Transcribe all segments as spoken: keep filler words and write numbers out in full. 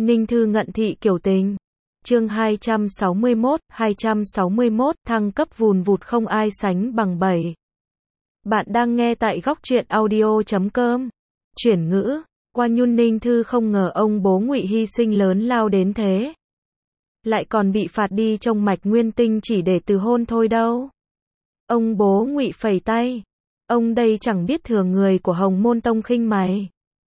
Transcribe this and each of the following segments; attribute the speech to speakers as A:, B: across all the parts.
A: Ninh Thư ngận thị kiểu tình. Chương hai trăm sáu mươi mốt, hai trăm sáu mươi mốt, thăng cấp vùn vụt không ai sánh bằng bảy. Bạn đang nghe tại góc truyện audio chấm com. Chuyển ngữ, qua nhun Ninh Thư không ngờ ông bố Ngụy hy sinh lớn lao đến thế. Lại còn bị phạt đi trông mạch nguyên tinh chỉ để từ hôn thôi đâu. Ông bố Ngụy phẩy tay. Ông đây chẳng biết thường người của Hồng Môn Tông khinh mày.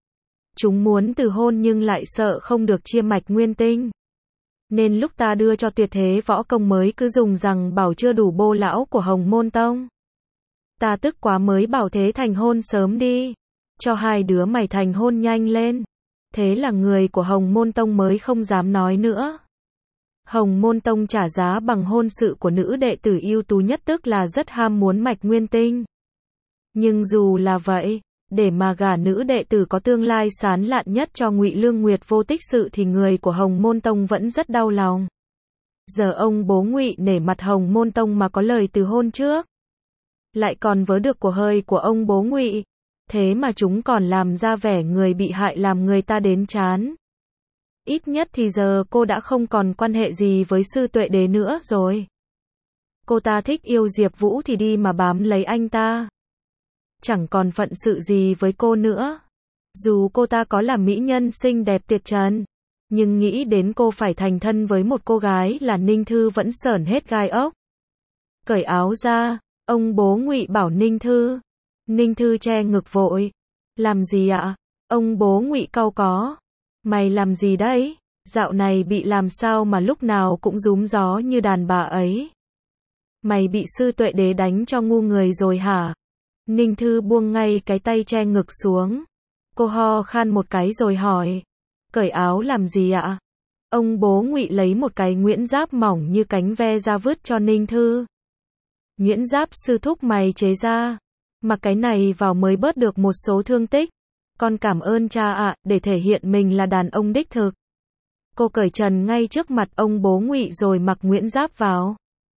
A: Chúng muốn từ hôn nhưng lại sợ không được chia mạch nguyên tinh. Nên lúc ta đưa cho tuyệt thế võ công mới cứ dùng rằng bảo chưa đủ bô lão của Hồng Môn Tông. Ta tức quá mới bảo thế thành hôn sớm đi. Cho hai đứa mày thành hôn nhanh lên. Thế là người của Hồng Môn Tông mới không dám nói nữa. Hồng Môn Tông trả giá bằng hôn sự của nữ đệ tử ưu tú nhất, tức là rất ham muốn mạch nguyên tinh. Nhưng dù là vậy, để mà gả nữ đệ tử có tương lai sáng lạn nhất cho Ngụy Lương Nguyệt vô tích sự thì người của Hồng Môn Tông vẫn rất đau lòng. Giờ ông bố Ngụy nể mặt Hồng Môn Tông mà có lời từ hôn trước, lại còn vớ được của hơi của ông bố Ngụy, thế mà chúng còn làm ra vẻ người bị hại làm người ta đến chán. Ít nhất thì giờ cô đã không còn quan hệ gì với sư Tuệ Đế nữa rồi. Cô ta thích yêu Diệp Vũ thì đi mà bám lấy anh ta. Chẳng còn phận sự gì với cô nữa. Dù cô ta có là mỹ nhân xinh đẹp tuyệt trần, nhưng nghĩ đến cô phải thành thân với một cô gái là Ninh Thư vẫn sởn hết gai ốc. Cởi áo ra, ông bố Ngụy bảo Ninh Thư. Ninh Thư che ngực vội. Làm gì ạ? Ông bố Ngụy cau có. Mày làm gì đấy? Dạo này bị làm sao mà lúc nào cũng rúm gió như đàn bà ấy? Mày bị sư Tuệ Đế đánh cho ngu người rồi hả? Ninh Thư buông ngay cái tay che ngực xuống. Cô ho khan một cái rồi hỏi. Cởi áo làm gì ạ? Ông bố Ngụy lấy một cái nguyễn giáp mỏng như cánh ve ra vứt cho Ninh Thư. Nguyễn giáp sư thúc mày chế ra. Mặc cái này vào mới bớt được một số thương tích. Con cảm ơn cha ạ, để thể hiện mình là đàn ông đích thực. Cô cởi trần ngay trước mặt ông bố Ngụy rồi mặc nguyễn giáp vào.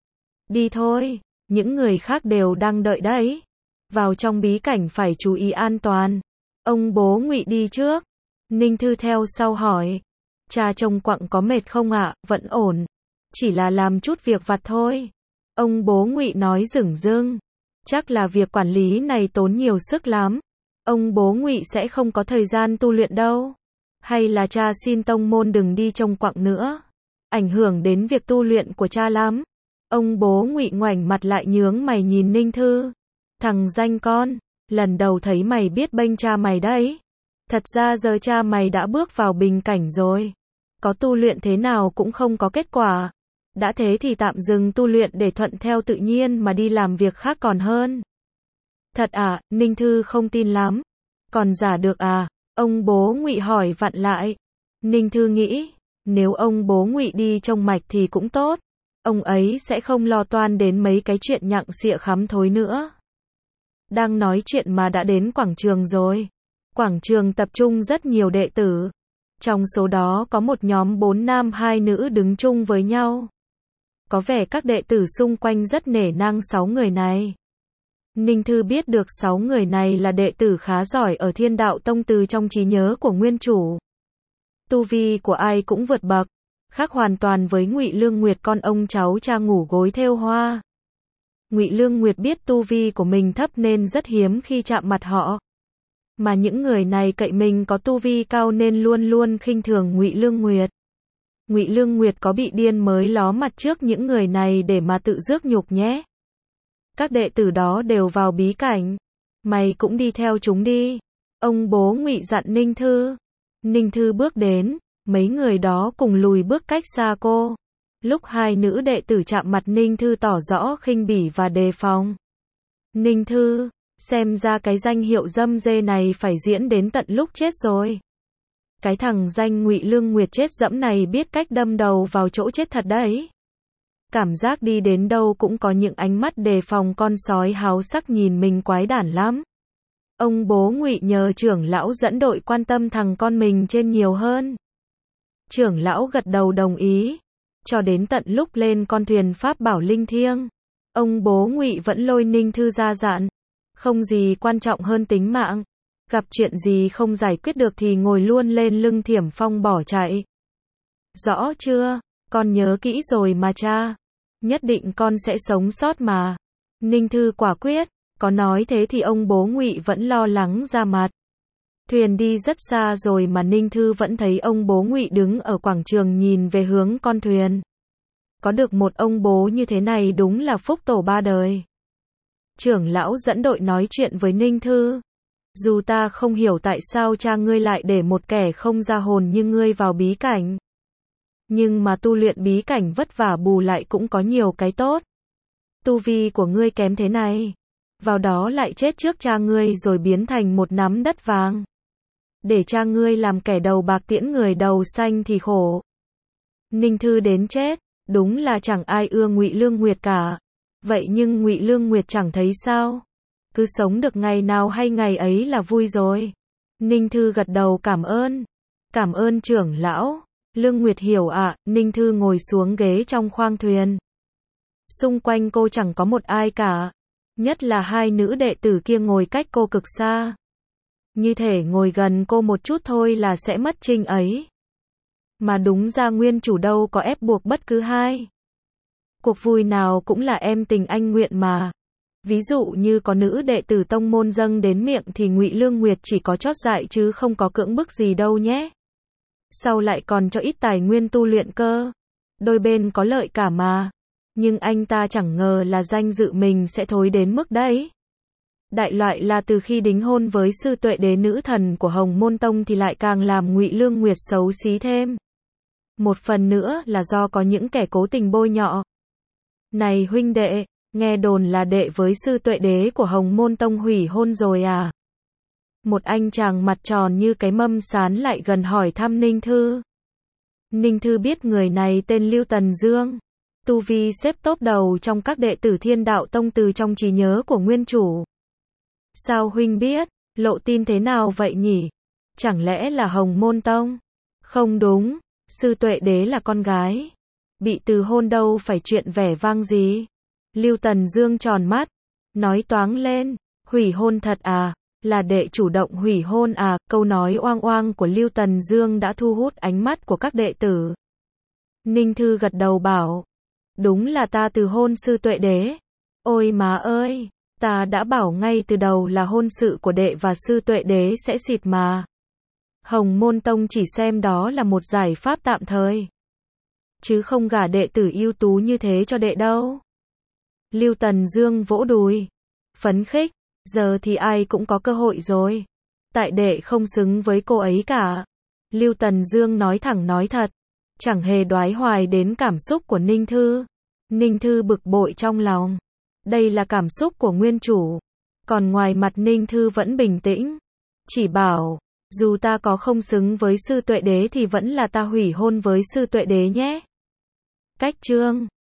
A: Đi thôi, những người khác đều đang đợi đấy. Vào trong bí cảnh phải chú ý an toàn. Ông bố Ngụy đi trước. Ninh Thư theo sau hỏi. Cha trông quặng có mệt không ạ? Vẫn ổn. Chỉ là làm chút việc vặt thôi. Ông bố Ngụy nói dửng dưng. Chắc là việc quản lý này tốn nhiều sức lắm. Ông bố Ngụy sẽ không có thời gian tu luyện đâu. Hay là cha xin tông môn đừng đi trông quặng nữa. Ảnh hưởng đến việc tu luyện của cha lắm. Ông bố Ngụy ngoảnh mặt lại nhướng mày nhìn Ninh Thư. Thằng danh con, lần đầu thấy mày biết bênh cha mày đấy. Thật ra giờ cha mày đã bước vào bình cảnh rồi. Có tu luyện thế nào cũng không có kết quả. Đã thế thì tạm dừng tu luyện để thuận theo tự nhiên mà đi làm việc khác còn hơn. Thật à? Ninh Thư không tin lắm. Còn giả được à? Ông bố Ngụy hỏi vặn lại. Ninh Thư nghĩ, nếu ông bố Ngụy đi trông mạch thì cũng tốt. Ông ấy sẽ không lo toan đến mấy cái chuyện nhặng xịa khắm thối nữa. Đang nói chuyện mà đã đến quảng trường rồi. Quảng trường tập trung rất nhiều đệ tử. Trong số đó có một nhóm bốn nam hai nữ đứng chung với nhau. Có vẻ các đệ tử xung quanh rất nể nang sáu người này. Ninh Thư biết được sáu người này là đệ tử khá giỏi ở Thiên Đạo Tông từ trong trí nhớ của nguyên chủ. Tu vi của ai cũng vượt bậc, khác hoàn toàn với Ngụy Lương Nguyệt con ông cháu cha ngủ gối thêu hoa. Ngụy Lương Nguyệt biết tu vi của mình thấp nên rất hiếm khi chạm mặt họ. Mà những người này cậy mình có tu vi cao nên luôn luôn khinh thường Ngụy Lương Nguyệt. Ngụy Lương Nguyệt có bị điên mới ló mặt trước những người này để mà tự rước nhục nhé. Các đệ tử đó đều vào bí cảnh. Mày cũng đi theo chúng đi. Ông bố Ngụy dặn Ninh Thư. Ninh Thư bước đến. Mấy người đó cùng lùi bước cách xa cô. Lúc hai nữ đệ tử chạm mặt Ninh Thư tỏ rõ khinh bỉ và đề phòng. Ninh Thư, xem ra cái danh hiệu dâm dê này phải diễn đến tận lúc chết rồi. Cái thằng danh Ngụy Lương Nguyệt chết dẫm này biết cách đâm đầu vào chỗ chết thật đấy. Cảm giác đi đến đâu cũng có những ánh mắt đề phòng con sói háo sắc nhìn mình quái đản lắm. Ông bố Ngụy nhờ trưởng lão dẫn đội quan tâm thằng con mình trên nhiều hơn. Trưởng lão gật đầu đồng ý. Cho đến tận lúc lên con thuyền pháp bảo linh thiêng, ông bố Ngụy vẫn lôi Ninh Thư ra dặn. Không gì quan trọng hơn tính mạng. Gặp chuyện gì không giải quyết được thì ngồi luôn lên lưng Thiểm Phong bỏ chạy. Rõ chưa? Con nhớ kỹ rồi mà cha. Nhất định con sẽ sống sót mà. Ninh Thư quả quyết. Có nói thế thì ông bố Ngụy vẫn lo lắng ra mặt. Thuyền đi rất xa rồi mà Ninh Thư vẫn thấy ông bố Ngụy đứng ở quảng trường nhìn về hướng con thuyền. Có được một ông bố như thế này đúng là phúc tổ ba đời. Trưởng lão dẫn đội nói chuyện với Ninh Thư. Dù ta không hiểu tại sao cha ngươi lại để một kẻ không ra hồn như ngươi vào bí cảnh. Nhưng mà tu luyện bí cảnh vất vả bù lại cũng có nhiều cái tốt. Tu vi của ngươi kém thế này. Vào đó lại chết trước cha ngươi rồi biến thành một nắm đất vàng. Để cha ngươi làm kẻ đầu bạc tiễn người đầu xanh thì khổ. Ninh Thư đến chết, đúng là chẳng ai ưa Ngụy Lương Nguyệt cả. Vậy nhưng Ngụy Lương Nguyệt chẳng thấy sao? Cứ sống được ngày nào hay ngày ấy là vui rồi. Ninh Thư gật đầu cảm ơn. Cảm ơn trưởng lão. Lương Nguyệt hiểu ạ. À, Ninh Thư ngồi xuống ghế trong khoang thuyền. Xung quanh cô chẳng có một ai cả. Nhất là hai nữ đệ tử kia ngồi cách cô cực xa. Như thể ngồi gần cô một chút thôi là sẽ mất trinh ấy. Mà đúng ra nguyên chủ đâu có ép buộc bất cứ ai. Cuộc vui nào cũng là em tình anh nguyện mà. Ví dụ như có nữ đệ tử tông môn dâng đến miệng thì Ngụy Lương Nguyệt chỉ có chót dại chứ không có cưỡng bức gì đâu nhé. Sau lại còn cho ít tài nguyên tu luyện cơ. Đôi bên có lợi cả mà. Nhưng anh ta chẳng ngờ là danh dự mình sẽ thối đến mức đấy. Đại loại là từ khi đính hôn với sư Tuệ Đế nữ thần của Hồng Môn Tông thì lại càng làm Ngụy Lương Nguyệt xấu xí thêm. Một phần nữa là do có những kẻ cố tình bôi nhọ. Này huynh đệ, nghe đồn là đệ với sư Tuệ Đế của Hồng Môn Tông hủy hôn rồi à? Một anh chàng mặt tròn như cái mâm sán lại gần hỏi thăm Ninh Thư. Ninh Thư biết người này tên Lưu Tần Dương. Tu vi xếp top đầu trong các đệ tử Thiên Đạo Tông từ trong trí nhớ của nguyên chủ. Sao huynh biết? Lộ tin thế nào vậy nhỉ? Chẳng lẽ là Hồng Môn Tông? Không đúng, sư Tuệ Đế là con gái. Bị từ hôn đâu phải chuyện vẻ vang gì. Lưu Tần Dương tròn mắt, nói toáng lên, hủy hôn thật à? Là đệ chủ động hủy hôn à? Câu nói oang oang của Lưu Tần Dương đã thu hút ánh mắt của các đệ tử. Ninh Thư gật đầu bảo, đúng là ta từ hôn sư Tuệ Đế. Ôi má ơi, ta đã bảo ngay từ đầu là hôn sự của đệ và sư Tuệ Đế sẽ xịt mà. Hồng Môn Tông chỉ xem đó là một giải pháp tạm thời. Chứ không gả đệ tử ưu tú như thế cho đệ đâu. Lưu Tần Dương vỗ đùi, phấn khích, giờ thì ai cũng có cơ hội rồi. Tại đệ không xứng với cô ấy cả. Lưu Tần Dương nói thẳng nói thật, chẳng hề đoái hoài đến cảm xúc của Ninh Thư. Ninh Thư bực bội trong lòng. Đây là cảm xúc của nguyên chủ. Còn ngoài mặt Ninh Thư vẫn bình tĩnh. Chỉ bảo, dù ta có không xứng với sư Tuệ Đế thì vẫn là ta hủy hôn với sư Tuệ Đế nhé. Cách chương